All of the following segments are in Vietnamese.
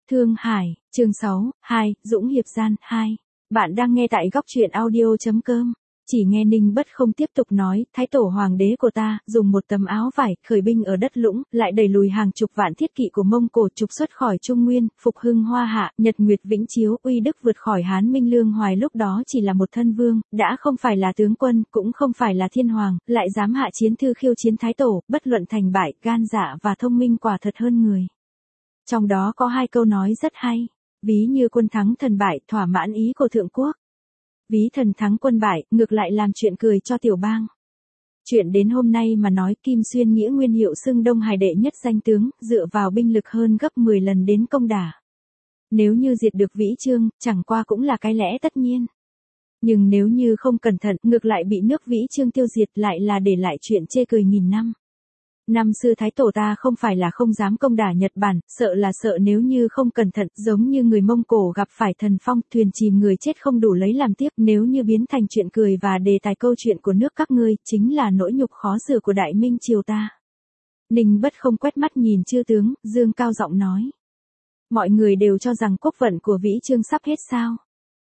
Thương Hải, chương 6, 2, Dũng Hiệp Gian, 2. Bạn đang nghe tại góc truyện audio.com. Chỉ nghe Ninh Bất Không tiếp tục nói, Thái tổ hoàng đế của ta, dùng một tấm áo vải, khởi binh ở đất Lũng, lại đẩy lùi hàng chục vạn thiết kỵ của Mông Cổ trục xuất khỏi Trung Nguyên, phục hưng Hoa Hạ, Nhật Nguyệt Vĩnh Chiếu, uy đức vượt khỏi Hán Minh Lương Hoài lúc đó chỉ là một thân vương, đã không phải là tướng quân, cũng không phải là thiên hoàng, lại dám hạ chiến thư khiêu chiến Thái tổ, bất luận thành bại, gan dạ và thông minh quả thật hơn người. Trong đó có hai câu nói rất hay, ví như quân thắng thần bại, thỏa mãn ý của thượng quốc. Ví thần thắng quân bại, ngược lại làm chuyện cười cho tiểu bang. Chuyện đến hôm nay mà nói Kim Xuyên Nghĩa Nguyên hiệu xưng Đông Hải đệ nhất danh tướng, dựa vào binh lực hơn gấp 10 lần đến công đả. Nếu như diệt được Vĩ Chương, chẳng qua cũng là cái lẽ tất nhiên. Nhưng nếu như không cẩn thận, ngược lại bị nước Vĩ Chương tiêu diệt lại là để lại chuyện chê cười nghìn năm. Năm xưa Thái tổ ta không phải là không dám công đả Nhật Bản, sợ là sợ nếu như không cẩn thận, giống như người Mông Cổ gặp phải thần phong, thuyền chìm người chết không đủ lấy làm tiếc, nếu như biến thành chuyện cười và đề tài câu chuyện của nước các ngươi, chính là nỗi nhục khó sửa của Đại Minh triều ta. Ninh Bất Không quét mắt nhìn chư tướng, dương cao giọng nói. Mọi người đều cho rằng quốc vận của Vĩ Chương sắp hết sao?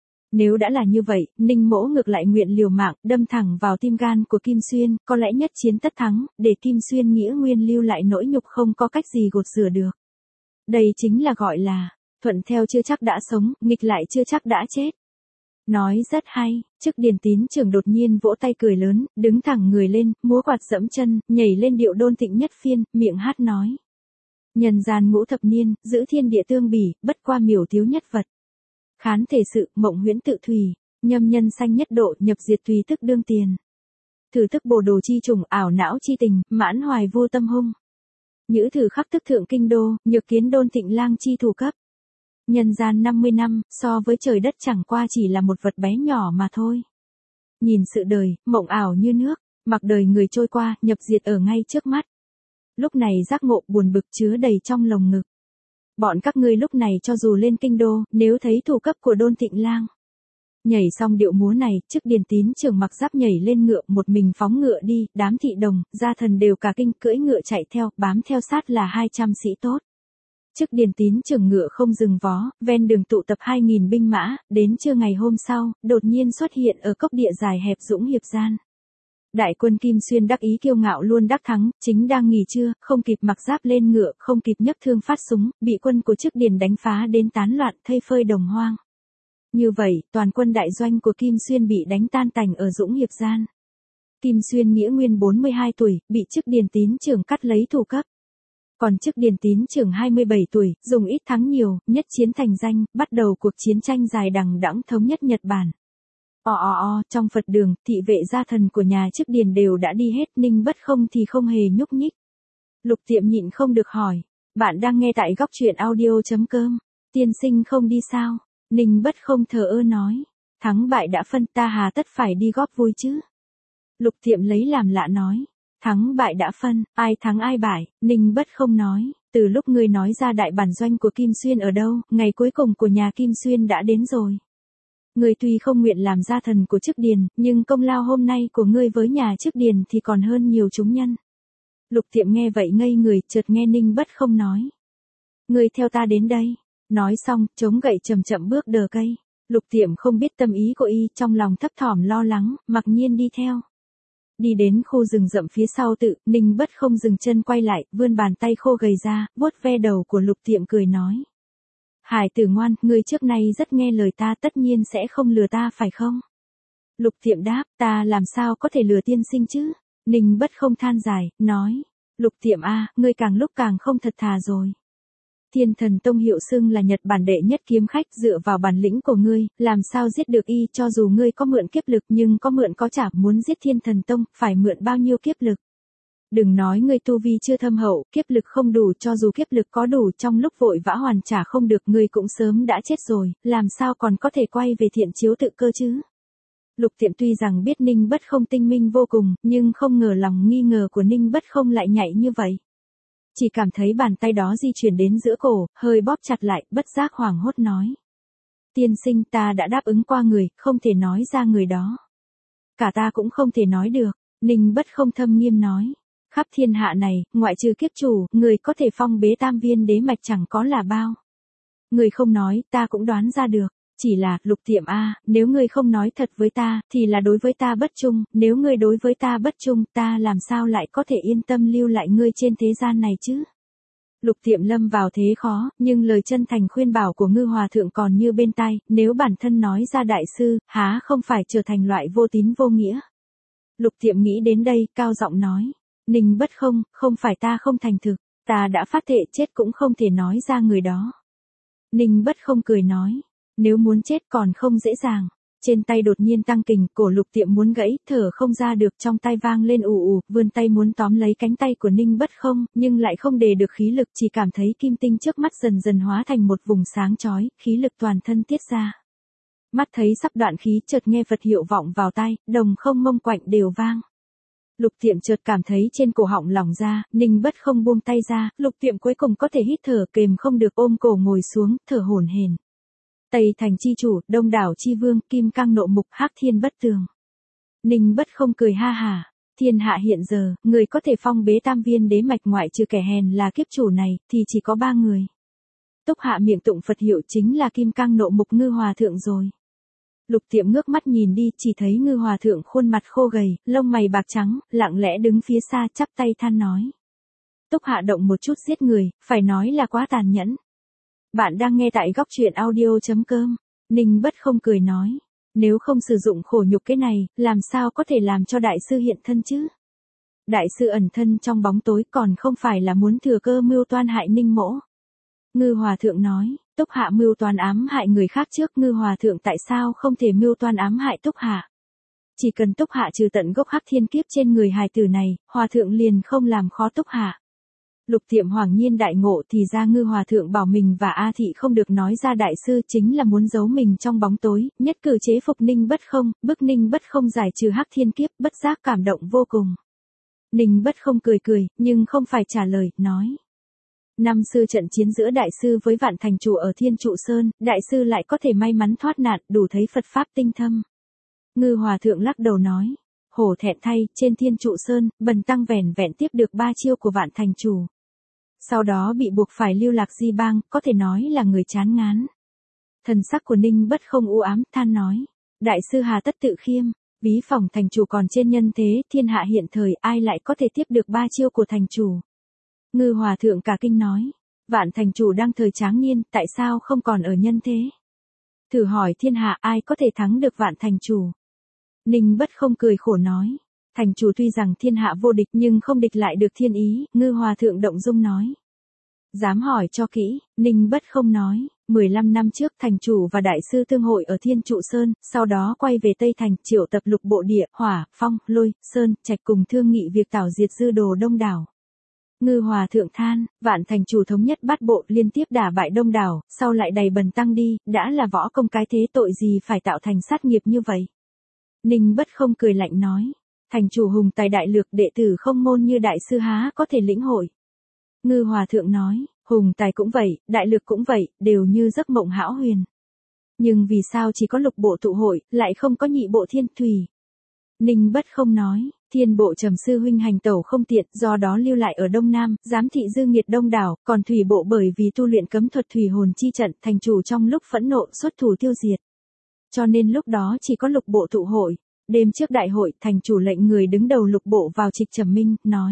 Nếu đã là như vậy, Ninh Mỗ ngược lại nguyện liều mạng, đâm thẳng vào tim gan của Kim Xuyên, có lẽ nhất chiến tất thắng, để Kim Xuyên Nghĩa Nguyên lưu lại nỗi nhục không có cách gì gột rửa được. Đây chính là gọi là, thuận theo chưa chắc đã sống, nghịch lại chưa chắc đã chết. Nói rất hay, Chức Điền Tín trưởng đột nhiên vỗ tay cười lớn, đứng thẳng người lên, múa quạt dẫm chân, nhảy lên điệu đôn thịnh nhất phiên, miệng hát nói. Nhân gian ngũ thập niên, giữ thiên địa tương bỉ, bất qua miểu thiếu nhất vật. Khán thể sự, mộng huyễn tự thủy, nhâm nhân sanh nhất độ, nhập diệt tùy tức đương tiền. Thử thức bồ đồ chi trùng, ảo não chi tình, mãn hoài vô tâm hung. Nhữ thử khắc thức thượng kinh đô, nhược kiến đôn thịnh lang chi thủ cấp. Nhân gian 50 năm, so với trời đất chẳng qua chỉ là một vật bé nhỏ mà thôi. Nhìn sự đời, mộng ảo như nước, mặc đời người trôi qua, nhập diệt ở ngay trước mắt. Lúc này giác ngộ buồn bực chứa đầy trong lồng ngực. Bọn các ngươi lúc này cho dù lên kinh đô, nếu thấy thủ cấp của đôn thịnh lang. Nhảy xong điệu múa này, Chức Điền Tín trưởng mặc giáp nhảy lên ngựa, một mình phóng ngựa đi, đám thị đồng, gia thần đều cả kinh cưỡi ngựa chạy theo, bám theo sát là 200 sĩ tốt. Chức Điền Tín trưởng ngựa không dừng vó, ven đường tụ tập 2.000 binh mã, đến trưa ngày hôm sau, đột nhiên xuất hiện ở cốc địa dài hẹp Dũng Hiệp Gian. Đại quân Kim Xuyên đắc ý kiêu ngạo luôn đắc thắng, chính đang nghỉ trưa, không kịp mặc giáp lên ngựa, không kịp nhấc thương phát súng, bị quân của Chức Điền đánh phá đến tán loạn, thây phơi đồng hoang. Như vậy, toàn quân đại doanh của Kim Xuyên bị đánh tan tành ở Dũng Hiệp Gian. Kim Xuyên Nghĩa Nguyên 42 tuổi, bị Chức Điền Tín trưởng cắt lấy thủ cấp. Còn Chức Điền Tín trưởng 27 tuổi, dùng ít thắng nhiều, nhất chiến thành danh, bắt đầu cuộc chiến tranh dài đằng đẵng thống nhất Nhật Bản. Trong Phật đường, thị vệ gia thần của nhà Chức Điền đều đã đi hết, Ninh Bất Không thì không hề nhúc nhích. Lục Tiệm nhịn không được hỏi, bạn đang nghe tại góc truyện audio.com, tiên sinh không đi sao? Ninh Bất Không thờ ơ nói, thắng bại đã phân, ta hà tất phải đi góp vui chứ? Lục Tiệm lấy làm lạ nói, thắng bại đã phân, ai thắng ai bại? Ninh Bất Không nói, từ lúc ngươi nói ra đại bản doanh của Kim Xuyên ở đâu, ngày cuối cùng của nhà Kim Xuyên đã đến rồi. Ngươi tuy không nguyện làm gia thần của Chức Điền, nhưng công lao hôm nay của ngươi với nhà Chức Điền thì còn hơn nhiều chúng nhân. Lục Tiệm nghe vậy ngây người, chợt nghe Ninh Bất Không nói. Ngươi theo ta đến đây. Nói xong, chống gậy chậm chậm bước đờ cây. Lục Tiệm không biết tâm ý của y, trong lòng thấp thỏm lo lắng, mặc nhiên đi theo. Đi đến khu rừng rậm phía sau tự, Ninh Bất Không dừng chân quay lại, vươn bàn tay khô gầy ra, vuốt ve đầu của Lục Tiệm cười nói. Hải tử ngoan, ngươi trước nay rất nghe lời ta, tất nhiên sẽ không lừa ta phải không? Lục Tiệm đáp, ta làm sao có thể lừa tiên sinh chứ? Ninh Bất Không than dài, nói. Lục Tiệm a, ngươi càng lúc càng không thật thà rồi. Thiên Thần Tông hiệu xưng là Nhật Bản đệ nhất kiếm khách, dựa vào bản lĩnh của ngươi, làm sao giết được y, cho dù ngươi có mượn kiếp lực nhưng có mượn có trả, muốn giết Thiên Thần Tông, phải mượn bao nhiêu kiếp lực. Đừng nói ngươi tu vi chưa thâm hậu, kiếp lực không đủ, cho dù kiếp lực có đủ, trong lúc vội vã hoàn trả không được, ngươi cũng sớm đã chết rồi, làm sao còn có thể quay về thiện chiếu tự cơ chứ? Lục Tiệm tuy rằng biết Ninh Bất Không tinh minh vô cùng, nhưng không ngờ lòng nghi ngờ của Ninh Bất Không lại nhạy như vậy. Chỉ cảm thấy bàn tay đó di chuyển đến giữa cổ, hơi bóp chặt lại, bất giác hoảng hốt nói. Tiên sinh, ta đã đáp ứng qua người, không thể nói ra người đó. Cả ta cũng không thể nói được, Ninh Bất Không thâm nghiêm nói. Khắp thiên hạ này, ngoại trừ kiếp chủ, người có thể phong bế tam viên đế mạch chẳng có là bao. Người không nói, ta cũng đoán ra được. Chỉ là, Lục Tiệm a, nếu ngươi không nói thật với ta, thì là đối với ta bất trung, nếu ngươi đối với ta bất trung, ta làm sao lại có thể yên tâm lưu lại ngươi trên thế gian này chứ? Lục Tiệm lâm vào thế khó, nhưng lời chân thành khuyên bảo của Ngư Hòa Thượng còn như bên tai, nếu bản thân nói ra đại sư, há không phải trở thành loại vô tín vô nghĩa. Lục Tiệm nghĩ đến đây, cao giọng nói, Ninh Bất không, không phải ta không thành thực, ta đã phát thệ chết cũng không thể nói ra người đó. Ninh Bất không cười nói, nếu muốn chết còn không dễ dàng. Trên tay đột nhiên tăng kình, cổ Lục Tiệm muốn gãy, thở không ra được, trong tay vang lên ù ù, vươn tay muốn tóm lấy cánh tay của Ninh Bất không, nhưng lại không đề được khí lực, chỉ cảm thấy kim tinh trước mắt dần dần hóa thành một vùng sáng chói, khí lực toàn thân tiết ra. Mắt thấy sắp đoạn khí, chợt nghe Phật hiệu vọng vào tai, đồng không mông quạnh đều vang. Lục Tiệm chợt cảm thấy trên cổ họng lỏng ra, Ninh Bất không buông tay ra, Lục Tiệm cuối cùng có thể hít thở, kềm không được ôm cổ ngồi xuống, thở hổn hển. Tây Thành chi chủ, Đông đảo chi vương, Kim Cang nộ mục, Hắc Thiên bất tường. Ninh Bất không cười ha hả, thiên hạ hiện giờ, người có thể phong bế tam viên đế mạch ngoại trừ kẻ hèn là kiếp chủ này, thì chỉ có 3 người. Túc hạ miệng tụng Phật hiệu chính là Kim Cang nộ mục Ngư Hòa Thượng rồi. Lục Tiệm ngước mắt nhìn đi, chỉ thấy Ngư Hòa Thượng khuôn mặt khô gầy, lông mày bạc trắng, lặng lẽ đứng phía xa chắp tay than nói. Túc hạ động một chút giết người, phải nói là quá tàn nhẫn. Bạn đang nghe tại góc truyện audio.com. Ninh Bất không cười nói. Nếu không sử dụng khổ nhục cái này, làm sao có thể làm cho đại sư hiện thân chứ? Đại sư ẩn thân trong bóng tối còn không phải là muốn thừa cơ mưu toan hại Ninh Mỗ. Ngư Hòa Thượng nói, Túc hạ mưu toan ám hại người khác trước, Ngư Hòa Thượng tại sao không thể mưu toan ám hại Túc hạ? Chỉ cần Túc hạ trừ tận gốc Hắc Thiên kiếp trên người hài tử này, Hòa Thượng liền không làm khó Túc hạ. Lục Tiệm hoàng nhiên đại ngộ, thì ra Ngư Hòa Thượng bảo mình và A Thị không được nói ra đại sư chính là muốn giấu mình trong bóng tối, nhất cử chế phục Ninh Bất không, bức Ninh Bất không giải trừ Hắc Thiên kiếp, bất giác cảm động vô cùng. Ninh Bất không cười cười, nhưng không phải trả lời, nói. Năm xưa trận chiến giữa đại sư với Vạn Thành Chủ ở Thiên Trụ Sơn, đại sư lại có thể may mắn thoát nạn, đủ thấy Phật Pháp tinh thâm. Ngư Hòa Thượng lắc đầu nói. Hổ thẹn thay, trên Thiên Trụ Sơn, bần tăng vẻn vẹn tiếp được 3 chiêu của Vạn Thành Chủ. Sau đó bị buộc phải lưu lạc di bang, có thể nói là người chán ngán. Thần sắc của Ninh Bất không u ám, than nói. Đại sư hà tất tự khiêm, ví phòng thành chủ còn trên nhân thế, thiên hạ hiện thời ai lại có thể tiếp được 3 chiêu của thành chủ. Ngư Hòa Thượng cả kinh nói. Vạn Thành Chủ đang thời tráng niên, tại sao không còn ở nhân thế? Thử hỏi thiên hạ ai có thể thắng được Vạn Thành Chủ? Ninh Bất không cười khổ nói. Thành chủ tuy rằng thiên hạ vô địch nhưng không địch lại được thiên ý, Ngư Hòa Thượng động dung nói. Dám hỏi cho kỹ, Ninh Bất không nói, 15 năm trước thành chủ và đại sư tương hội ở Thiên Trụ Sơn, sau đó quay về Tây Thành, triệu tập lục bộ địa, hỏa, phong, lôi, sơn, trạch cùng thương nghị việc tảo diệt dư đồ đông đảo. Ngư Hòa Thượng than, Vạn Thành Chủ thống nhất bát bộ liên tiếp đả bại đông đảo, sau lại đầy bần tăng đi, đã là võ công cái thế tội gì phải tạo thành sát nghiệp như vậy. Ninh Bất không cười lạnh nói. Thành chủ hùng tài đại lược, đệ tử không môn như đại sư há có thể lĩnh hội. Ngư Hòa Thượng nói, hùng tài cũng vậy, đại lược cũng vậy, đều như giấc mộng hão huyền. Nhưng vì sao chỉ có lục bộ tụ hội, lại không có nhị bộ thiên thủy? Ninh Bất không nói, thiên bộ Trầm sư huynh hành tẩu không tiện, do đó lưu lại ở Đông Nam, giám thị dư nghiệt đông đảo, còn thủy bộ bởi vì tu luyện cấm thuật thủy hồn chi trận, thành chủ trong lúc phẫn nộ xuất thủ tiêu diệt. Cho nên lúc đó chỉ có lục bộ tụ hội. Đêm trước đại hội, thành chủ lệnh người đứng đầu lục bộ vào trịch trầm minh, nói.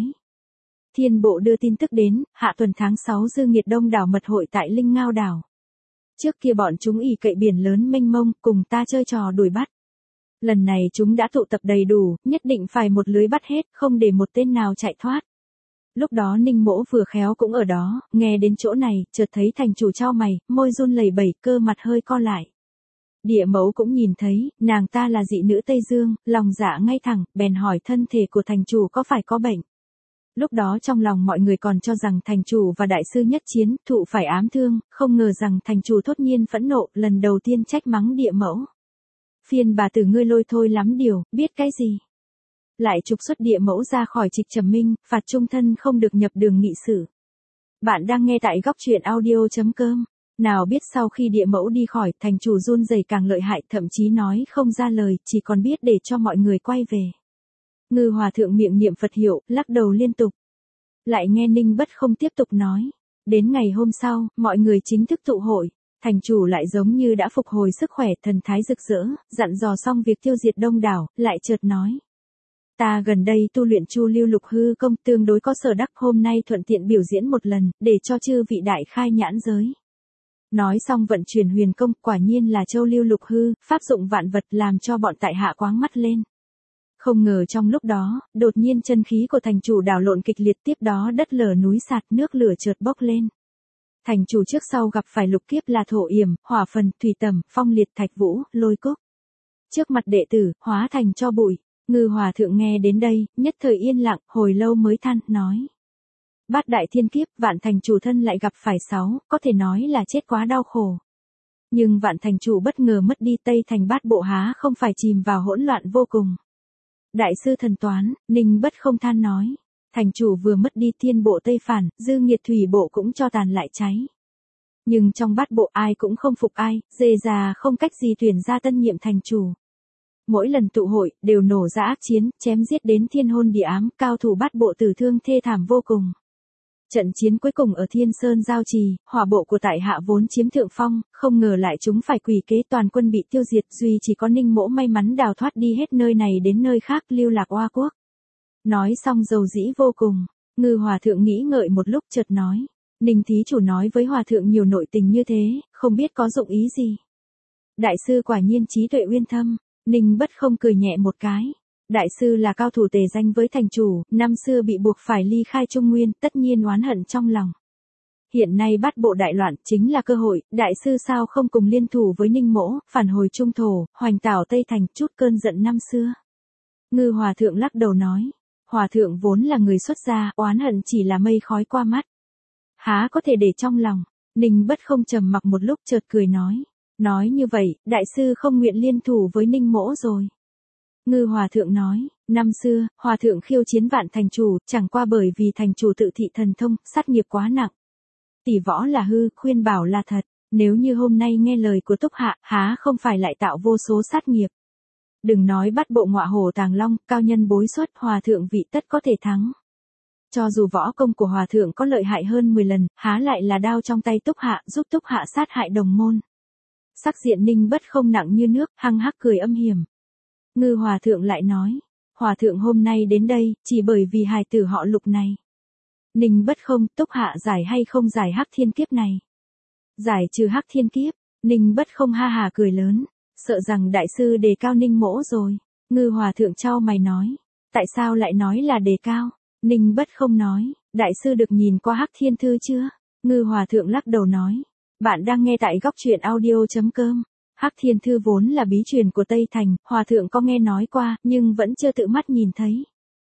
Thiên bộ đưa tin tức đến, hạ tuần tháng 6 dư nghiệt đông đảo mật hội tại Linh Ngao đảo. Trước kia bọn chúng ỷ cậy biển lớn mênh mông, cùng ta chơi trò đuổi bắt. Lần này chúng đã tụ tập đầy đủ, nhất định phải một lưới bắt hết, không để một tên nào chạy thoát. Lúc đó Ninh Mỗ vừa khéo cũng ở đó, nghe đến chỗ này, chợt thấy thành chủ chau mày, môi run lẩy bẩy, cơ mặt hơi co lại. Địa Mẫu cũng nhìn thấy, nàng ta là dị nữ Tây Dương, lòng dạ ngay thẳng, bèn hỏi thân thể của thành chủ có phải có bệnh. Lúc đó trong lòng mọi người còn cho rằng thành chủ và đại sư nhất chiến, thụ phải ám thương, không ngờ rằng thành chủ thốt nhiên phẫn nộ, lần đầu tiên trách mắng Địa Mẫu. Phiên bà tử ngươi lôi thôi lắm điều, biết cái gì. Lại trục xuất Địa Mẫu ra khỏi trịch trầm minh, phạt trung thân không được nhập đường nghị sự. Bạn đang nghe tại góc truyện audio.com. Nào biết sau khi Địa Mẫu đi khỏi, thành chủ run rẩy càng lợi hại, thậm chí nói không ra lời, chỉ còn biết để cho mọi người quay về. Ngư Hòa Thượng miệng niệm Phật hiệu, lắc đầu liên tục. Lại nghe Ninh Bất không tiếp tục nói. Đến ngày hôm sau, mọi người chính thức tụ hội. Thành chủ lại giống như đã phục hồi sức khỏe, thần thái rực rỡ, dặn dò xong việc tiêu diệt đông đảo, lại chợt nói. Ta gần đây tu luyện Chu Lưu Lục Hư công tương đối có sở đắc, hôm nay thuận tiện biểu diễn một lần, để cho chư vị đại khai nhãn giới. Nói xong vận chuyển huyền công, quả nhiên là Châu Lưu Lục Hư, pháp dụng vạn vật, làm cho bọn tại hạ quáng mắt lên. Không ngờ trong lúc đó, đột nhiên chân khí của thành chủ đảo lộn kịch liệt, tiếp đó đất lở núi sạt, nước lửa chợt bốc lên. Thành chủ trước sau gặp phải lục kiếp là thổ yểm, hỏa phần, thủy tầm, phong liệt, thạch vũ, lôi cúc. Trước mặt đệ tử, hóa thành tro bụi. Ngư Hòa Thượng nghe đến đây, nhất thời yên lặng, hồi lâu mới than, nói. Bát đại thiên kiếp, Vạn Thành chủ thân lại gặp phải 6, có thể nói là chết quá đau khổ. Nhưng Vạn Thành chủ bất ngờ mất đi Tây Thành Bát Bộ há không phải chìm vào hỗn loạn vô cùng. Đại sư thần toán, Ninh Bất Không than nói. Thành chủ vừa mất đi Thiên Bộ Tây phản, Dư Nghiệt Thủy Bộ cũng cho tàn lại cháy. Nhưng trong Bát Bộ ai cũng không phục ai, dề già không cách gì tuyển ra tân nhiệm thành chủ. Mỗi lần tụ hội, đều nổ ra ác chiến, chém giết đến thiên hôn địa ám, cao thủ Bát Bộ tử thương thê thảm vô cùng. Trận chiến cuối cùng ở Thiên Sơn Giao Trì, hỏa bộ của tại hạ vốn chiếm thượng phong, không ngờ lại chúng phải quỷ kế, toàn quân bị tiêu diệt, duy chỉ có Ninh Mỗ may mắn đào thoát đi hết nơi này đến nơi khác, lưu lạc oa quốc. Nói xong dầu dĩ vô cùng, Ngư Hòa Thượng nghĩ ngợi một lúc chợt nói. Ninh thí chủ nói với Hòa Thượng nhiều nội tình như thế, không biết có dụng ý gì. Đại sư quả nhiên trí tuệ uyên thâm. Ninh Bất Không cười nhẹ một cái. Đại sư là cao thủ tề danh với thành chủ, năm xưa bị buộc phải ly khai Trung Nguyên, tất nhiên oán hận trong lòng. Hiện nay Bát Bộ đại loạn, chính là cơ hội, đại sư sao không cùng liên thủ với Ninh Mỗ, phản hồi Trung Thổ, hoành tảo Tây Thành, chút cơn giận năm xưa. Ngư Hòa Thượng lắc đầu nói. Hòa Thượng vốn là người xuất gia, oán hận chỉ là mây khói qua mắt. Há có thể để trong lòng. Ninh Bất Không trầm mặc một lúc chợt cười nói. Nói như vậy, đại sư không nguyện liên thủ với Ninh Mỗ rồi. Ngư Hòa Thượng nói, năm xưa, Hòa Thượng khiêu chiến Vạn Thành chủ, chẳng qua bởi vì thành chủ tự thị thần thông, sát nghiệp quá nặng. Tỷ võ là hư, khuyên bảo là thật, nếu như hôm nay nghe lời của Túc Hạ, há không phải lại tạo vô số sát nghiệp. Đừng nói Bát Bộ ngọa hổ tàng long, cao nhân bối xuất, Hòa Thượng vị tất có thể thắng. Cho dù võ công của Hòa Thượng có lợi hại hơn 10 lần, há lại là đao trong tay Túc Hạ, giúp Túc Hạ sát hại đồng môn. Sắc diện Ninh Bất Không nặng như nước, hăng hắc cười âm hiểm. Ngư Hòa Thượng lại nói, Hòa Thượng hôm nay đến đây, chỉ bởi vì hài tử họ Lục này. Ninh Bất Không, Túc Hạ giải hay không giải hắc thiên kiếp này? Giải trừ hắc thiên kiếp, Ninh Bất Không ha hà cười lớn, sợ rằng đại sư đề cao Ninh Mỗ rồi. Ngư Hòa Thượng chau mày nói, tại sao lại nói là đề cao? Ninh Bất Không nói, đại sư được nhìn qua hắc thiên thư chưa? Ngư Hòa Thượng lắc đầu nói. Bạn đang nghe tại góc truyện audio.com. Hắc Thiên Thư vốn là bí truyền của Tây Thành, Hòa Thượng có nghe nói qua, nhưng vẫn chưa tự mắt nhìn thấy.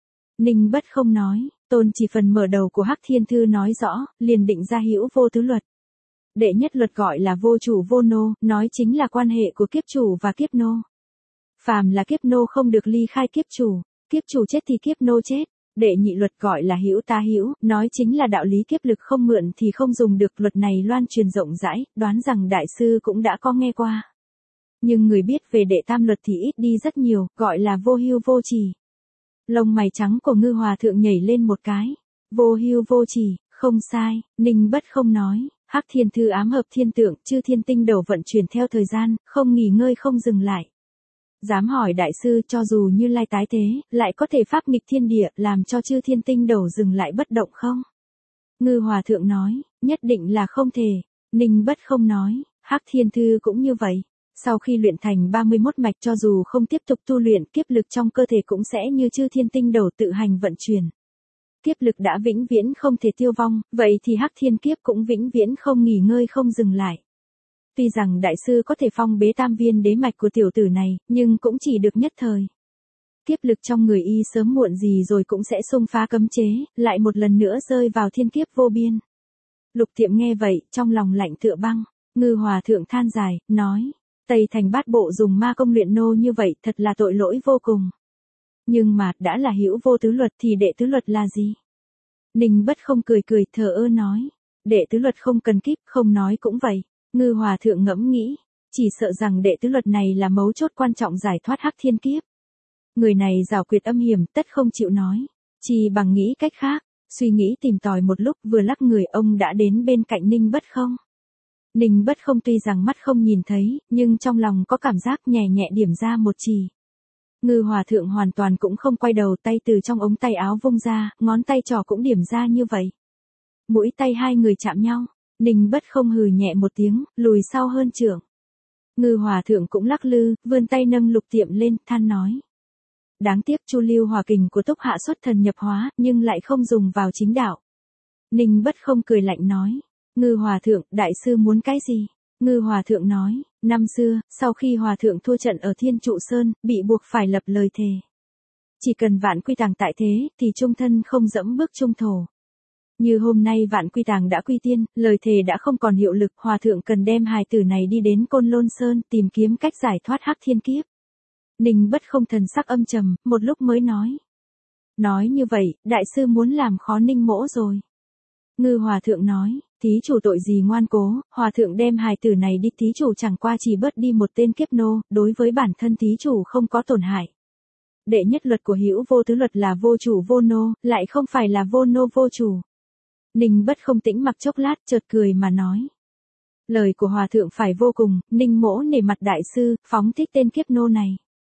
Ninh Bất Không nói, tôn chỉ phần mở đầu của Hắc Thiên Thư nói rõ, liền định ra hữu vô tứ luật. Đệ nhất luật gọi là vô chủ vô nô, nói chính là quan hệ của kiếp chủ và kiếp nô. Phàm là kiếp nô không được ly khai kiếp chủ chết thì kiếp nô chết. Đệ nhị luật gọi là hữu ta hữu, nói chính là đạo lý kiếp lực không mượn thì không dùng được, luật này loan truyền rộng rãi, đoán rằng đại sư cũng đã có nghe qua. Nhưng người biết về đệ tam luật thì ít đi rất nhiều, gọi là vô hưu vô trì. Lông mày trắng của Ngư Hòa Thượng nhảy lên một cái. Vô hưu vô trì, không sai, Ninh Bất Không nói, Hắc Thiên Thư ám hợp thiên tượng, chư thiên tinh đầu vận chuyển theo thời gian, không nghỉ ngơi không dừng lại. Dám hỏi đại sư, cho dù Như Lai tái thế, lại có thể pháp nghịch thiên địa, làm cho chư thiên tinh đầu dừng lại bất động không? Ngư Hòa Thượng nói, nhất định là không thể. Ninh Bất Không nói, Hắc Thiên Thư cũng như vậy. Sau khi luyện thành 31 mạch, cho dù không tiếp tục tu luyện, kiếp lực trong cơ thể cũng sẽ như chư thiên tinh đầu tự hành vận chuyển. Kiếp lực đã vĩnh viễn không thể tiêu vong, vậy thì Hắc Thiên Kiếp cũng vĩnh viễn không nghỉ ngơi không dừng lại. Tuy rằng đại sư có thể phong bế tam viên đế mạch của tiểu tử này, nhưng cũng chỉ được nhất thời. Kiếp lực trong người y sớm muộn gì rồi cũng sẽ xông phá cấm chế, lại một lần nữa rơi vào thiên kiếp vô biên. Lục Tiệm nghe vậy, trong lòng lạnh tựa băng. Ngư Hòa Thượng than dài, nói, Tây Thành Bát Bộ dùng ma công luyện nô như vậy, thật là tội lỗi vô cùng. Nhưng mà, đã là hữu vô tứ luật thì đệ tứ luật là gì? Ninh Bất Không cười cười thờ ơ nói, đệ tứ luật không cần kíp, không nói cũng vậy. Ngư Hòa Thượng ngẫm nghĩ, chỉ sợ rằng đệ tứ luật này là mấu chốt quan trọng giải thoát hắc thiên kiếp. Người này giảo quyệt âm hiểm, tất không chịu nói, chỉ bằng nghĩ cách khác. Suy nghĩ tìm tòi một lúc, vừa lắc người, ông đã đến bên cạnh Ninh Bất Không. Ninh Bất Không tuy rằng mắt không nhìn thấy, nhưng trong lòng có cảm giác nhẹ nhẹ điểm ra một chỉ. Ngư Hòa Thượng hoàn toàn cũng không quay đầu, tay từ trong ống tay áo vung ra, ngón tay trỏ cũng điểm ra như vậy. Mũi tay hai người chạm nhau, Ninh Bất Không hừ nhẹ một tiếng, lùi sau hơn trượng. Ngư Hòa Thượng cũng lắc lư, vươn tay nâng Lục Tiệm lên, than nói. Đáng tiếc Chu Lưu Hòa kình của Túc Hạ xuất thần nhập hóa, nhưng lại không dùng vào chính đạo. Ninh Bất Không cười lạnh nói. Ngư Hòa Thượng, đại sư muốn cái gì? Ngư Hòa Thượng nói, năm xưa, sau khi Hòa Thượng thua trận ở Thiên Trụ Sơn, bị buộc phải lập lời thề. Chỉ cần Vạn Quy Tàng tại thế, thì trung thân không dẫm bước trung thổ. Như hôm nay Vạn Quy Tàng đã quy tiên, lời thề đã không còn hiệu lực, Hòa Thượng cần đem hài tử này đi đến Côn Lôn Sơn, tìm kiếm cách giải thoát hắc thiên kiếp. Ninh Bất Không thần sắc âm trầm, một lúc mới nói. Nói như vậy, đại sư muốn làm khó Ninh mỗ rồi. Ngư Hòa Thượng nói, thí chủ tội gì ngoan cố, Hòa Thượng đem hài tử này đi, thí chủ chẳng qua chỉ bớt đi một tên kiếp nô, đối với bản thân thí chủ không có tổn hại. Đệ nhất luật của hữu vô thứ luật là vô chủ vô nô, lại không phải là vô nô vô chủ. Ninh Bất Không tĩnh mặc chốc lát, chợt cười mà nói. Lời của Hòa Thượng phải vô cùng, Ninh mỗ nể mặt đại sư, phóng thích tên kiếp nô này.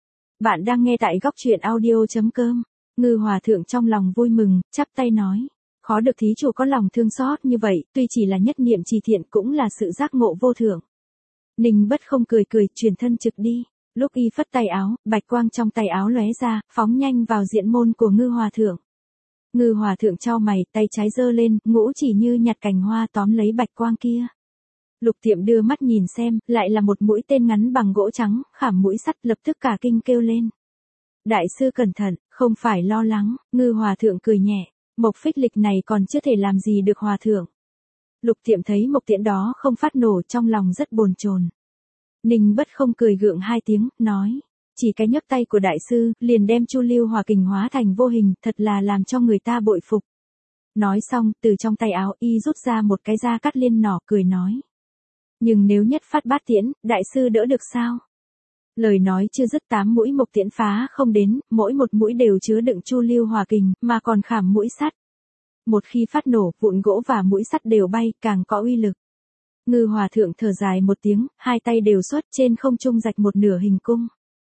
Bạn đang nghe tại góc truyện audio.com. Ngư Hòa Thượng trong lòng vui mừng, chắp tay nói. Khó được thí chủ có lòng thương xót như vậy, tuy chỉ là nhất niệm trì thiện cũng là sự giác ngộ vô thượng. Ninh Bất Không cười cười, chuyển thân trực đi. Lúc y phất tay áo, bạch quang trong tay áo lóe ra, phóng nhanh vào diện môn của Ngư Hòa Thượng. Ngư Hòa Thượng chau mày, tay trái giơ lên, ngũ chỉ như nhặt cành hoa tóm lấy bạch quang kia. Lục Tiệm đưa mắt nhìn xem, lại là một mũi tên ngắn bằng gỗ trắng, khảm mũi sắt, lập tức cả kinh kêu lên. Đại sư cẩn thận, không phải lo lắng, Ngư Hòa Thượng cười nhẹ, mộc phích lịch này còn chưa thể làm gì được Hòa Thượng. Lục Tiệm thấy mộc tiễn đó không phát nổ, trong lòng rất bồn chồn. Ninh Bất Không cười gượng hai tiếng, nói, chỉ cái nhấc tay của đại sư, liền đem Chu Lưu Hòa kình hóa thành vô hình, thật là làm cho người ta bội phục. Nói xong, từ trong tay áo y rút ra một cái da cắt liên nỏ, cười nói. Nhưng nếu nhất phát bát tiễn, đại sư đỡ được sao? Lời nói chưa dứt, 8 mũi mộc tiễn phá không đến, mỗi một mũi đều chứa đựng Chu Lưu Hòa kình, mà còn khảm mũi sắt. Một khi phát nổ, vụn gỗ và mũi sắt đều bay, càng có uy lực. Ngư Hòa Thượng thở dài một tiếng, hai tay đều xuất, trên không trung rạch một nửa hình cung.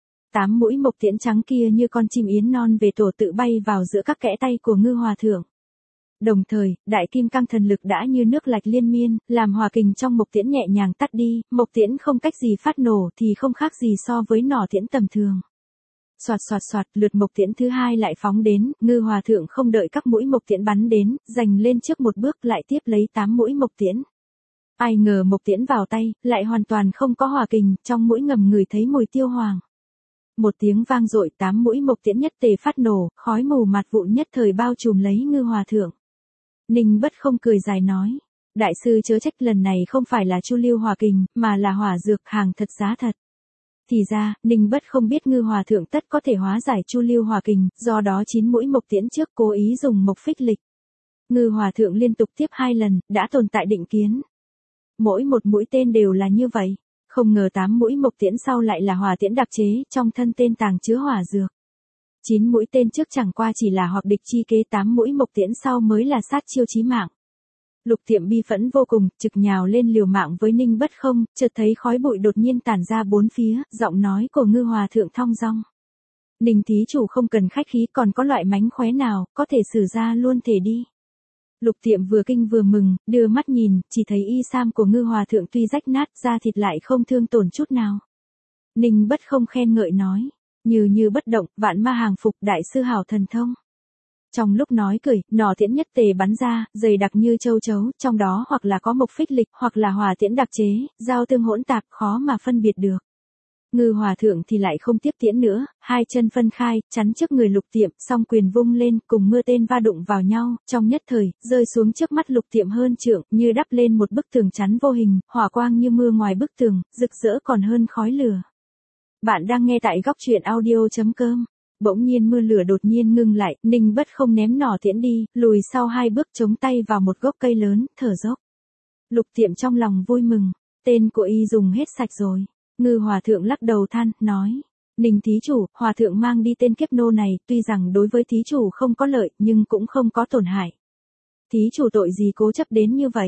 8 mũi mộc tiễn trắng kia như con chim yến non về tổ tự bay vào giữa các kẽ tay của Ngư Hòa Thượng. Đồng thời, đại kim cang thần lực đã như nước lạch liên miên, làm hòa kình trong mộc tiễn nhẹ nhàng tắt đi, mộc tiễn không cách gì phát nổ thì không khác gì so với nỏ tiễn tầm thường. Soạt soạt soạt, lượt mộc tiễn thứ hai lại phóng đến, Ngư Hòa Thượng không đợi các mũi mộc tiễn bắn đến, giành lên trước một bước lại tiếp lấy 8 mũi mộc tiễn. Ai ngờ mộc tiễn vào tay, lại hoàn toàn không có hòa kình, trong mũi ngầm ngửi thấy mùi tiêu hoàng. Một tiếng vang dội, 8 mũi mộc tiễn nhất tề phát nổ, khói mù mạt vụn nhất thời bao trùm lấy Ngư Hòa Thượng. Ninh Bất Không cười dài nói, đại sư chớ trách, lần này không phải là Chu Lưu Hòa kình, mà là hỏa dược, hàng thật giá thật. Thì ra, Ninh Bất Không biết Ngư Hòa Thượng tất có thể hóa giải Chu Lưu Hòa kình, do đó 9 mũi mộc tiễn trước cố ý dùng mộc phích lịch. Ngư Hòa Thượng liên tục tiếp 2 lần, đã tồn tại định kiến. Mỗi một mũi tên đều là như vậy, không ngờ 8 mũi mộc tiễn sau lại là hỏa tiễn đặc chế, trong thân tên tàng chứa hỏa dược. 9 mũi tên trước chẳng qua chỉ là hoặc địch chi kế, 8 mũi mộc tiễn sau mới là sát chiêu chí mạng. Lục Tiệm bi phẫn vô cùng, trực nhào lên liều mạng với Ninh Bất Không, chợt thấy khói bụi đột nhiên tản ra bốn phía, giọng nói của Ngư Hòa Thượng thong dong. Ninh thí chủ không cần khách khí, còn có loại mánh khóe nào, có thể sử ra luôn thể đi. Lục Tiệm vừa kinh vừa mừng, đưa mắt nhìn, chỉ thấy y sam của Ngư Hòa Thượng tuy rách nát, da thịt lại không thương tổn chút nào. Ninh Bất Không khen ngợi nói, như bất động, vạn ma hàng phục, đại sư hảo thần thông. Trong lúc nói cười, nỏ tiễn nhất tề bắn ra, dày đặc như châu chấu, trong đó hoặc là có mộc phích lịch, hoặc là hỏa tiễn đặc chế, giao tương hỗn tạp, khó mà phân biệt được. Ngư Hòa Thượng thì lại không tiếp tiễn nữa, hai chân phân khai, chắn trước người Lục Tiệm, song quyền vung lên, cùng mưa tên va đụng vào nhau, trong nhất thời, rơi xuống trước mắt Lục Tiệm hơn trượng, như đắp lên một bức tường chắn vô hình, hỏa quang như mưa ngoài bức tường, rực rỡ còn hơn khói lửa. Bạn đang nghe tại góc truyện audio.com. Bỗng nhiên mưa lửa đột nhiên ngưng lại, Ninh Bất Không ném nỏ tiễn đi, lùi sau 2 bước chống tay vào một gốc cây lớn, thở dốc. Lục Tiệm trong lòng vui mừng, tên của y dùng hết sạch rồi. Ngư Hòa Thượng lắc đầu than, nói, Ninh thí chủ, Hòa Thượng mang đi tên kiếp nô này, tuy rằng đối với thí chủ không có lợi, nhưng cũng không có tổn hại. Thí chủ tội gì cố chấp đến như vậy?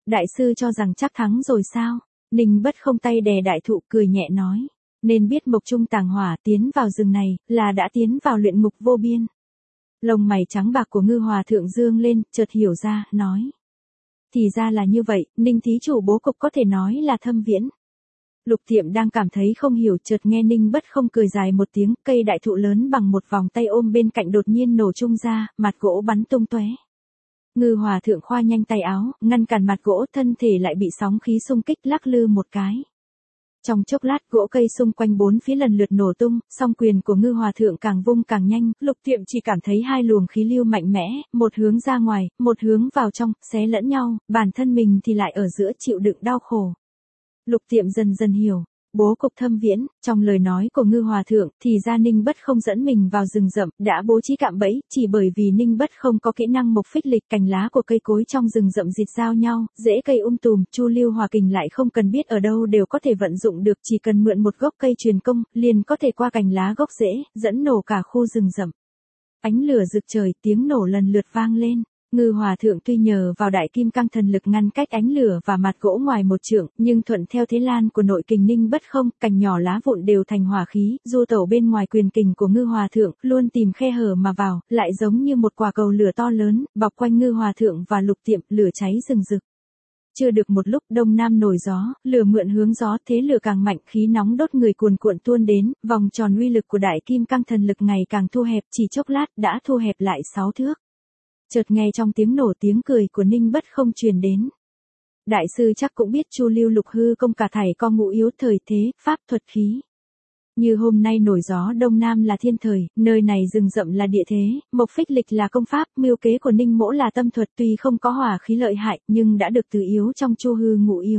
Đại sư cho rằng chắc thắng rồi sao? Ninh Bất Không tay đè đại thụ cười nhẹ nói. Nên biết mộc trung tàng hỏa tiến vào rừng này, là đã tiến vào luyện ngục vô biên. Lông mày trắng bạc của Ngư Hòa Thượng dương lên, chợt hiểu ra, nói. Thì ra là như vậy, Ninh thí chủ bố cục có thể nói là thâm viễn. Lục Tiệm đang cảm thấy không hiểu, chợt nghe Ninh Bất Không cười dài một tiếng, cây đại thụ lớn bằng một vòng tay ôm bên cạnh đột nhiên nổ tung ra, mặt gỗ bắn tung tóe. Ngư Hòa Thượng khoa nhanh tay áo, ngăn cản mặt gỗ, thân thể lại bị sóng khí xung kích lắc lư một cái. Trong chốc lát gỗ cây xung quanh bốn phía lần lượt nổ tung, song quyền của Ngư Hòa Thượng càng vung càng nhanh, Lục Tiệm chỉ cảm thấy hai luồng khí lưu mạnh mẽ, một hướng ra ngoài, một hướng vào trong, xé lẫn nhau, bản thân mình thì lại ở giữa chịu đựng đau khổ. Lục Tiệm dần dần hiểu, bố cục thâm viễn, trong lời nói của Ngư Hòa Thượng, thì ra Ninh Bất Không dẫn mình vào rừng rậm, đã bố trí cạm bẫy, chỉ bởi vì Ninh Bất Không có kỹ năng mộc phích lịch, cành lá của cây cối trong rừng rậm dịt giao nhau, rễ cây tùm, chu lưu hòa kình lại không cần biết ở đâu đều có thể vận dụng được, chỉ cần mượn một gốc cây truyền công, liền có thể qua cành lá gốc rễ, dẫn nổ cả khu rừng rậm. Ánh lửa rực trời, tiếng nổ lần lượt vang lên. Ngư Hòa Thượng tuy nhờ vào đại kim cang thần lực ngăn cách ánh lửa và mặt gỗ ngoài một trượng, nhưng thuận theo thế lan của nội kình Ninh Bất Không, cành nhỏ lá vụn đều thành hỏa khí, du tẩu bên ngoài quyền kình của Ngư Hòa Thượng, luôn tìm khe hở mà vào, lại giống như một quả cầu lửa to lớn, bọc quanh Ngư Hòa Thượng và Lục Tiệm, lửa cháy rừng rực. Chưa được một lúc, đông nam nổi gió, lửa mượn hướng gió, thế lửa càng mạnh, khí nóng đốt người cuồn cuộn tuôn đến, vòng tròn uy lực của đại kim cang thần lực ngày càng thu hẹp, chỉ chốc lát đã thu hẹp lại 6 thước. Chợt nghe trong tiếng nổ tiếng cười của Ninh Bất Không truyền đến. Đại sư chắc cũng biết Chu Lưu Lục hư công cả thảy co ngũ yếu thời thế, pháp thuật khí. Như hôm nay nổi gió đông nam là thiên thời, nơi này rừng rậm là địa thế, mộc phích lịch là công pháp, mưu kế của Ninh Mỗ là tâm thuật, tuy không có hỏa khí lợi hại, nhưng đã được từ yếu trong Chu hư ngũ yếu.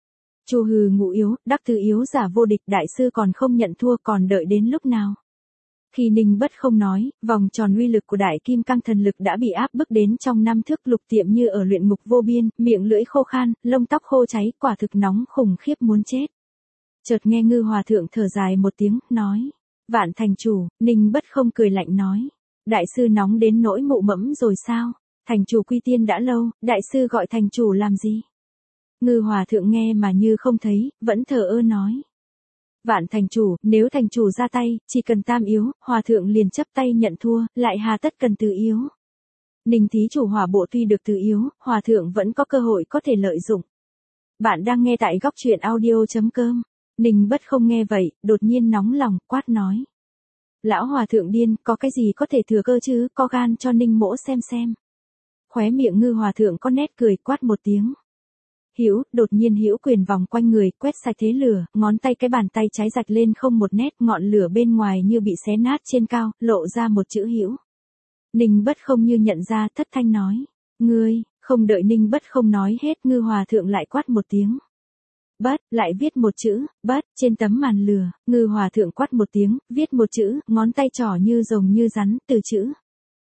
Chu hư ngũ yếu, đắc từ yếu giả vô địch, đại sư còn không nhận thua, còn đợi đến lúc nào? Khi Ninh Bất Không nói, vòng tròn uy lực của đại kim cang thần lực đã bị áp bức đến trong 5 thước, Lục Tiệm như ở luyện ngục vô biên, miệng lưỡi khô khan, lông tóc khô cháy, quả thực nóng khủng khiếp muốn chết. Chợt nghe Ngư Hòa Thượng thở dài một tiếng, nói. Vạn thành chủ, Ninh Bất Không cười lạnh nói. Đại sư nóng đến nỗi mụ mẫm rồi sao? Thành chủ quy tiên đã lâu, đại sư gọi thành chủ làm gì? Ngư Hòa Thượng nghe mà như không thấy, vẫn thờ ơ nói. Vạn thành chủ, nếu thành chủ ra tay, chỉ cần tam yếu, Hòa Thượng liền chấp tay nhận thua, lại hà tất cần từ yếu. Ninh thí chủ hỏa bộ tuy được từ yếu, Hòa Thượng vẫn có cơ hội có thể lợi dụng. Bạn đang nghe tại góc truyện audio.com. Ninh Bất Không nghe vậy, đột nhiên nóng lòng, quát nói. Lão Hòa Thượng điên, có cái gì có thể thừa cơ chứ, có gan cho Ninh Mỗ xem. Khóe miệng Ngư Hòa Thượng có nét cười, quát một tiếng. Đột nhiên hữu quyền vòng quanh người, quét sạch thế lửa, ngón tay cái bàn tay trái rạch lên không một nét, ngọn lửa bên ngoài như bị xé nát trên cao, lộ ra một chữ hữu. Ninh Bất Không như nhận ra, thất thanh nói. Ngươi, không đợi Ninh Bất Không nói hết, Ngư Hòa Thượng lại quát một tiếng. Bất, lại viết một chữ, bất, trên tấm màn lửa, Ngư Hòa Thượng quát một tiếng, viết một chữ, ngón tay trỏ như rồng như rắn, từ chữ.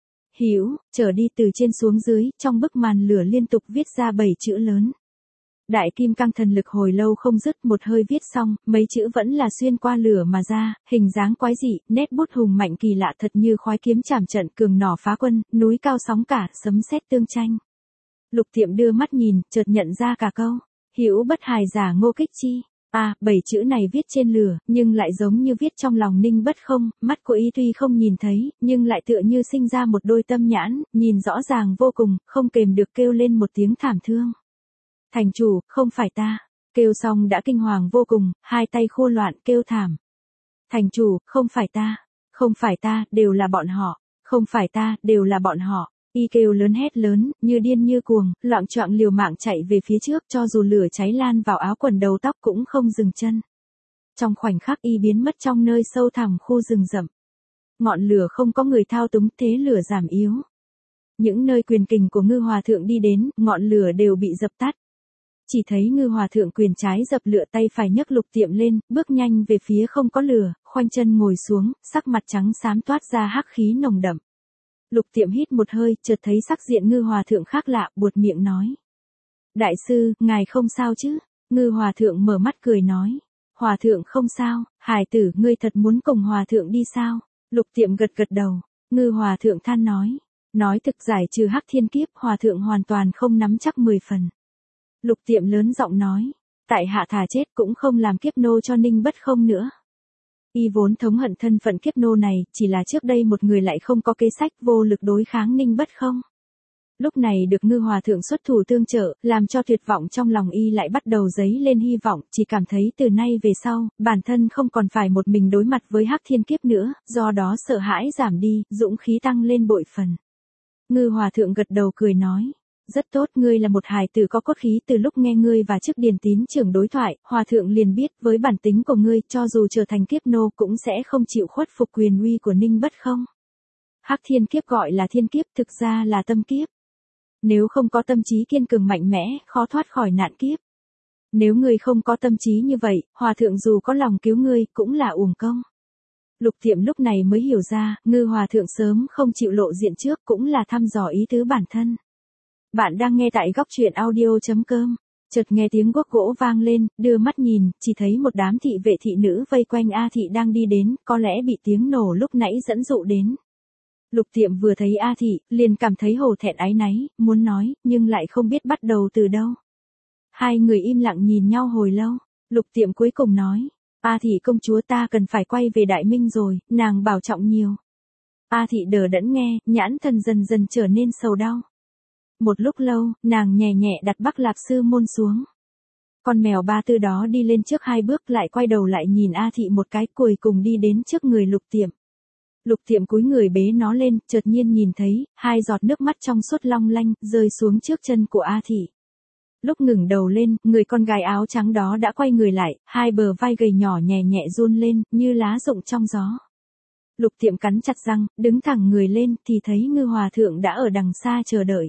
Trở đi từ trên xuống dưới, trong bức màn lửa liên tục viết ra 7 chữ lớn. Đại kim cang thần lực hồi lâu không dứt, một hơi viết xong, mấy chữ vẫn là xuyên qua lửa mà ra, hình dáng quái dị, nét bút hùng mạnh kỳ lạ thật như khoái kiếm chảm trận, cường nỏ phá quân, núi cao sóng cả, sấm sét tương tranh. Lục Tiệm đưa mắt nhìn, chợt nhận ra cả câu. Hữu bất hài giả ngô kích chi. 7 chữ này viết trên lửa, nhưng lại giống như viết trong lòng Ninh Bất Không, mắt của y tuy không nhìn thấy, nhưng lại tựa như sinh ra một đôi tâm nhãn, nhìn rõ ràng vô cùng, không kềm được kêu lên một tiếng thảm thương. Thành chủ, không phải ta. Kêu xong đã kinh hoàng vô cùng, hai tay khô loạn kêu thảm. Thành chủ, không phải ta, đều là bọn họ. Không phải ta, đều là bọn họ. Y kêu lớn hét lớn, như điên như cuồng, loạng choạng liều mạng chạy về phía trước, cho dù lửa cháy lan vào áo quần đầu tóc cũng không dừng chân. Trong khoảnh khắc y biến mất trong nơi sâu thẳm khu rừng rậm. Ngọn lửa không có người thao túng, thế lửa giảm yếu. Những nơi quyền kình của Ngư Hòa Thượng đi đến, ngọn lửa đều bị dập tắt. Chỉ thấy Ngư Hòa Thượng quyền trái dập lửa, tay phải nhấc Lục Tiệm lên, bước nhanh về phía không có lửa, khoanh chân ngồi xuống, sắc mặt trắng xám toát ra hắc khí nồng đậm. Lục Tiệm hít một hơi, chợt thấy sắc diện Ngư Hòa Thượng khác lạ, buột miệng nói. Đại sư, ngài không sao chứ? Ngư Hòa Thượng mở mắt cười nói. Hòa Thượng không sao, hài tử, ngươi thật muốn cùng Hòa Thượng đi sao? Lục Tiệm gật gật đầu. Ngư Hòa Thượng than nói. Nói thực giải trừ hắc thiên kiếp, Hòa Thượng hoàn toàn không nắm chắc 10 phần. Lục Tiệm lớn giọng nói. Tại hạ thà chết cũng không làm kiếp nô cho Ninh Bất Không nữa. Y vốn thống hận thân phận kiếp nô này, chỉ là trước đây một người lại không có kế sách vô lực đối kháng Ninh Bất Không. Lúc này được Ngư Hòa Thượng xuất thủ tương trợ, làm cho tuyệt vọng trong lòng Y lại bắt đầu dấy lên hy vọng, chỉ cảm thấy từ nay về sau, bản thân không còn phải một mình đối mặt với hắc thiên kiếp nữa, do đó sợ hãi giảm đi, dũng khí tăng lên bội phần. Ngư Hòa Thượng gật đầu cười nói. Rất tốt, ngươi là một hài tử có cốt khí, từ lúc nghe ngươi và chức Điền Tín trưởng đối thoại, Hòa Thượng liền biết với bản tính của ngươi, cho dù trở thành kiếp nô cũng sẽ không chịu khuất phục quyền uy của Ninh Bất Không. Hắc thiên kiếp gọi là thiên kiếp, thực ra là tâm kiếp. Nếu không có tâm trí kiên cường mạnh mẽ, khó thoát khỏi nạn kiếp. Nếu ngươi không có tâm trí như vậy, Hòa Thượng dù có lòng cứu ngươi, cũng là uổng công. Lục Tiệm lúc này mới hiểu ra, Ngư Hòa Thượng sớm không chịu lộ diện trước cũng là thăm dò ý tứ bản thân. Bạn đang nghe tại góc truyện audio.com. Chợt nghe tiếng guốc gỗ vang lên, đưa mắt nhìn, chỉ thấy một đám thị vệ thị nữ vây quanh A Thị đang đi đến, có lẽ bị tiếng nổ lúc nãy dẫn dụ đến. Lục Tiệm vừa thấy A Thị, liền cảm thấy hổ thẹn áy náy, muốn nói, nhưng lại không biết bắt đầu từ đâu. Hai người im lặng nhìn nhau hồi lâu, Lục Tiệm cuối cùng nói, A Thị công chúa ta cần phải quay về Đại Minh rồi, nàng bảo trọng nhiều. A Thị đờ đẫn nghe, nhãn thần dần dần trở nên sầu đau. Một lúc lâu, nàng nhẹ nhẹ đặt Bắc Lạp Sư Môn xuống. Con mèo Ba Tư đó đi lên trước hai bước lại quay đầu lại nhìn A Thị một cái, cuối cùng đi đến trước người Lục Tiệm. Lục Tiệm cúi người bế nó lên, chợt nhiên nhìn thấy, hai giọt nước mắt trong suốt long lanh, rơi xuống trước chân của A Thị. Lúc ngừng đầu lên, người con gái áo trắng đó đã quay người lại, hai bờ vai gầy nhỏ nhẹ nhẹ run lên, như lá rụng trong gió. Lục Tiệm cắn chặt răng, đứng thẳng người lên, thì thấy Ngư Hòa Thượng đã ở đằng xa chờ đợi.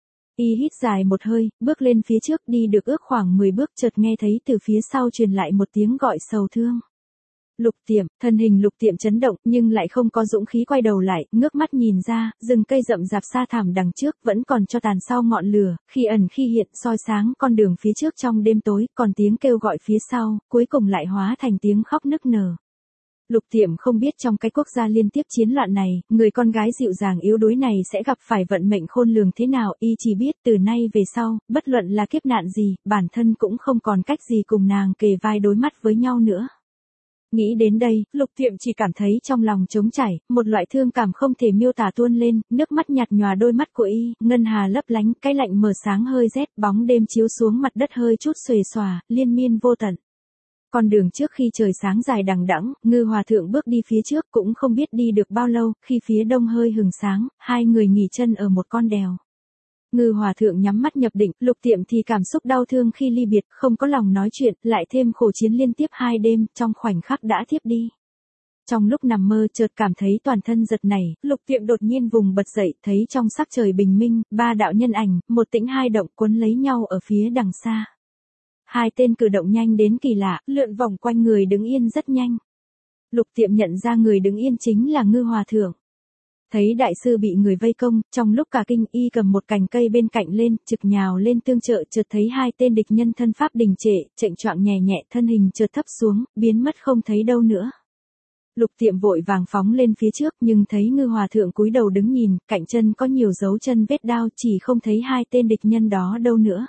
Y hít dài một hơi, bước lên phía trước, đi được ước khoảng 10 bước, chợt nghe thấy từ phía sau truyền lại một tiếng gọi sầu thương. Lục Tiệm, thân hình Lục Tiệm chấn động, nhưng lại không có dũng khí quay đầu lại, ngước mắt nhìn ra, rừng cây rậm rạp xa thẳm đằng trước vẫn còn cho tàn sau ngọn lửa, khi ẩn khi hiện, soi sáng con đường phía trước trong đêm tối, còn tiếng kêu gọi phía sau, cuối cùng lại hóa thành tiếng khóc nức nở. Lục Tiệm không biết trong cái quốc gia liên tiếp chiến loạn này, người con gái dịu dàng yếu đuối này sẽ gặp phải vận mệnh khôn lường thế nào, y chỉ biết từ nay về sau, bất luận là kiếp nạn gì, bản thân cũng không còn cách gì cùng nàng kề vai đối mắt với nhau nữa. Nghĩ đến đây, Lục Tiệm chỉ cảm thấy trong lòng trống trải, một loại thương cảm không thể miêu tả tuôn lên, nước mắt nhạt nhòa đôi mắt của y, ngân hà lấp lánh, cái lạnh mờ sáng hơi rét, bóng đêm chiếu xuống mặt đất hơi chút xuề xòa, liên miên vô tận. Con đường trước khi trời sáng dài đằng đẵng, Ngư Hòa Thượng bước đi phía trước cũng không biết đi được bao lâu, khi phía đông hơi hừng sáng, hai người nghỉ chân ở một con đèo. Ngư Hòa Thượng nhắm mắt nhập định, Lục Tiệm thì cảm xúc đau thương khi ly biệt, không có lòng nói chuyện, lại thêm khổ chiến liên tiếp 2 đêm, trong khoảnh khắc đã thiếp đi. Trong lúc nằm mơ chợt cảm thấy toàn thân giật nảy, Lục Tiệm đột nhiên vùng bật dậy, thấy trong sắc trời bình minh, 3 đạo nhân ảnh, một tĩnh hai động quấn lấy nhau ở phía đằng xa. Hai tên cử động nhanh đến kỳ lạ, lượn vòng quanh người đứng yên rất nhanh. Lục Tiệm nhận ra người đứng yên chính là Ngư Hòa Thượng. Thấy đại sư bị người vây công, trong lúc cả kinh, y cầm một cành cây bên cạnh lên, trực nhào lên tương trợ, chợt thấy hai tên địch nhân thân pháp đình trệ, chệnh choạng nhẹ nhẹ, thân hình chợt thấp xuống, biến mất không thấy đâu nữa. Lục Tiệm vội vàng phóng lên phía trước, nhưng thấy Ngư Hòa Thượng cúi đầu đứng nhìn, cạnh chân có nhiều dấu chân vết đao, chỉ không thấy hai tên địch nhân đó đâu nữa.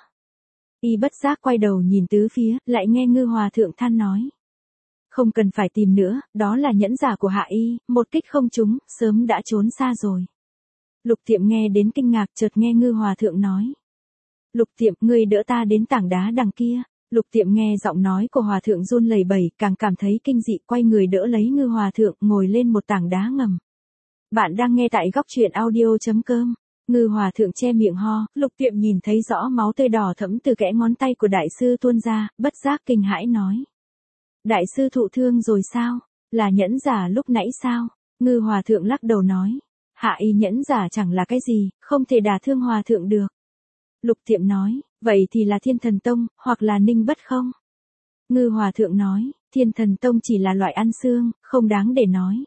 Y bất giác quay đầu nhìn tứ phía, lại nghe Ngư Hòa Thượng than nói. Không cần phải tìm nữa, đó là nhẫn giả của Hạ Y, một kích không trúng, sớm đã trốn xa rồi. Lục Tiệm nghe đến kinh ngạc, chợt nghe Ngư Hòa Thượng nói. Lục Tiệm, ngươi đỡ ta đến tảng đá đằng kia. Lục Tiệm nghe giọng nói của Hòa Thượng run lẩy bẩy, càng cảm thấy kinh dị, quay người đỡ lấy Ngư Hòa Thượng, ngồi lên một tảng đá ngầm. Bạn đang nghe tại góc truyện audio.com. Ngư Hòa Thượng che miệng ho, Lục Tiệm nhìn thấy rõ máu tươi đỏ thẫm từ kẽ ngón tay của đại sư tuôn ra, bất giác kinh hãi nói. Đại sư thụ thương rồi sao? Là nhẫn giả lúc nãy sao? Ngư Hòa Thượng lắc đầu nói. Hạ Y nhẫn giả chẳng là cái gì, không thể đả thương Hòa Thượng được. Lục Tiệm nói, vậy thì là Thiên Thần Tông, hoặc là Ninh Bất Không. Ngư Hòa Thượng nói, Thiên Thần Tông chỉ là loại ăn xương, không đáng để nói.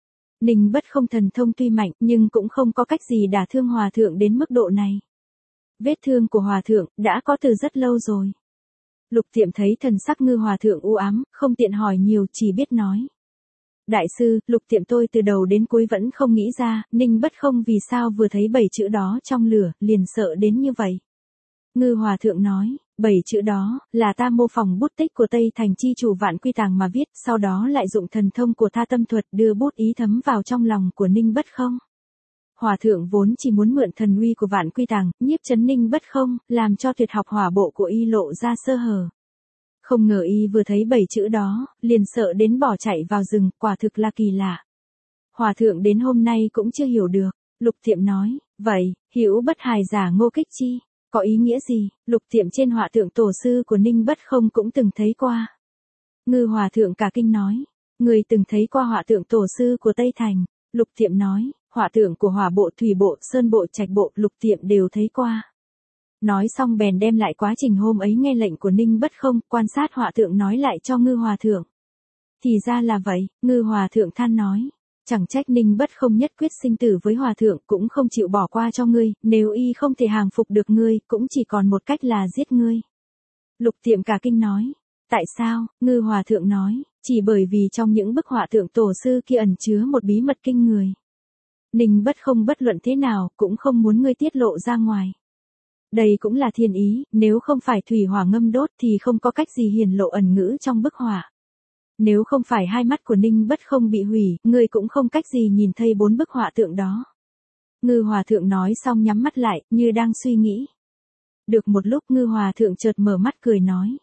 Ninh Bất Không thần thông tuy mạnh, nhưng cũng không có cách gì đả thương Hòa Thượng đến mức độ này. Vết thương của Hòa Thượng, đã có từ rất lâu rồi. Lục Tiệm thấy thần sắc Ngư Hòa Thượng u ám, không tiện hỏi nhiều, chỉ biết nói. Đại sư, Lục Tiệm tôi từ đầu đến cuối vẫn không nghĩ ra, Ninh Bất Không vì sao vừa thấy 7 chữ đó trong lửa, liền sợ đến như vậy. Ngư Hòa Thượng nói, 7 chữ đó, là ta mô phỏng bút tích của Tây Thành chi chủ Vạn Quy Tàng mà viết, sau đó lại dụng thần thông của Tha Tâm Thuật đưa bút ý thấm vào trong lòng của Ninh Bất Không. Hòa Thượng vốn chỉ muốn mượn thần uy của Vạn Quy Tàng, nhiếp chấn Ninh Bất Không, làm cho tuyệt học hỏa bộ của y lộ ra sơ hở. Không ngờ y vừa thấy 7 chữ đó, liền sợ đến bỏ chạy vào rừng, quả thực là kỳ lạ. Hòa Thượng đến hôm nay cũng chưa hiểu được. Lục Tiệm nói, vậy, hữu bất hài giả ngô kích chi, có ý nghĩa gì? Lục Tiệm trên họa tượng tổ sư của Ninh Bất Không cũng từng thấy qua. Ngư Hòa Thượng cả kinh nói, người từng thấy qua họa tượng tổ sư của Tây Thành. Lục Tiệm nói, họa tượng của hỏa bộ, thủy bộ, sơn bộ, trạch bộ, Lục Tiệm đều thấy qua. Nói xong bèn đem lại quá trình hôm ấy nghe lệnh của Ninh Bất Không, quan sát họa tượng nói lại cho Ngư Hòa Thượng. Thì ra là vậy, Ngư Hòa Thượng than nói. Chẳng trách Ninh Bất Không nhất quyết sinh tử với Hòa Thượng, cũng không chịu bỏ qua cho ngươi, nếu y không thể hàng phục được ngươi, cũng chỉ còn một cách là giết ngươi. Lục Tiệm cả kinh nói. Tại sao? Ngư Hòa Thượng nói, chỉ bởi vì trong những bức họa tượng tổ sư kia ẩn chứa một bí mật kinh người. Ninh Bất Không bất luận thế nào, cũng không muốn ngươi tiết lộ ra ngoài. Đây cũng là thiên ý, nếu không phải thủy hỏa ngâm đốt thì không có cách gì hiển lộ ẩn ngữ trong bức họa. Nếu không phải hai mắt của Ninh Bất Không bị hủy, ngươi cũng không cách gì nhìn thấy 4 bức họa tượng đó. Ngư Hòa Thượng nói xong nhắm mắt lại, như đang suy nghĩ. Được một lúc Ngư Hòa Thượng chợt mở mắt cười nói.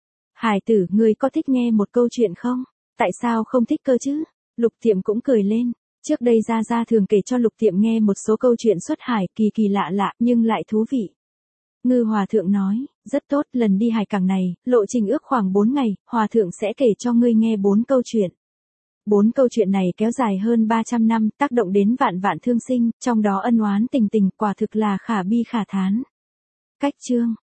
Hải tử, ngươi có thích nghe một câu chuyện không? Tại sao không thích cơ chứ? Lục Tiệm cũng cười lên. Trước đây Gia Gia thường kể cho Lục Tiệm nghe một số câu chuyện xuất hải kỳ kỳ lạ lạ nhưng lại thú vị. Ngư Hòa Thượng nói, rất tốt, lần đi hải cảng này, lộ trình ước khoảng 4 ngày, Hòa Thượng sẽ kể cho ngươi nghe 4 câu chuyện. 4 câu chuyện này kéo dài hơn 300 năm, tác động đến vạn vạn thương sinh, trong đó ân oán tình tình, quả thực là khả bi khả thán. Cách chương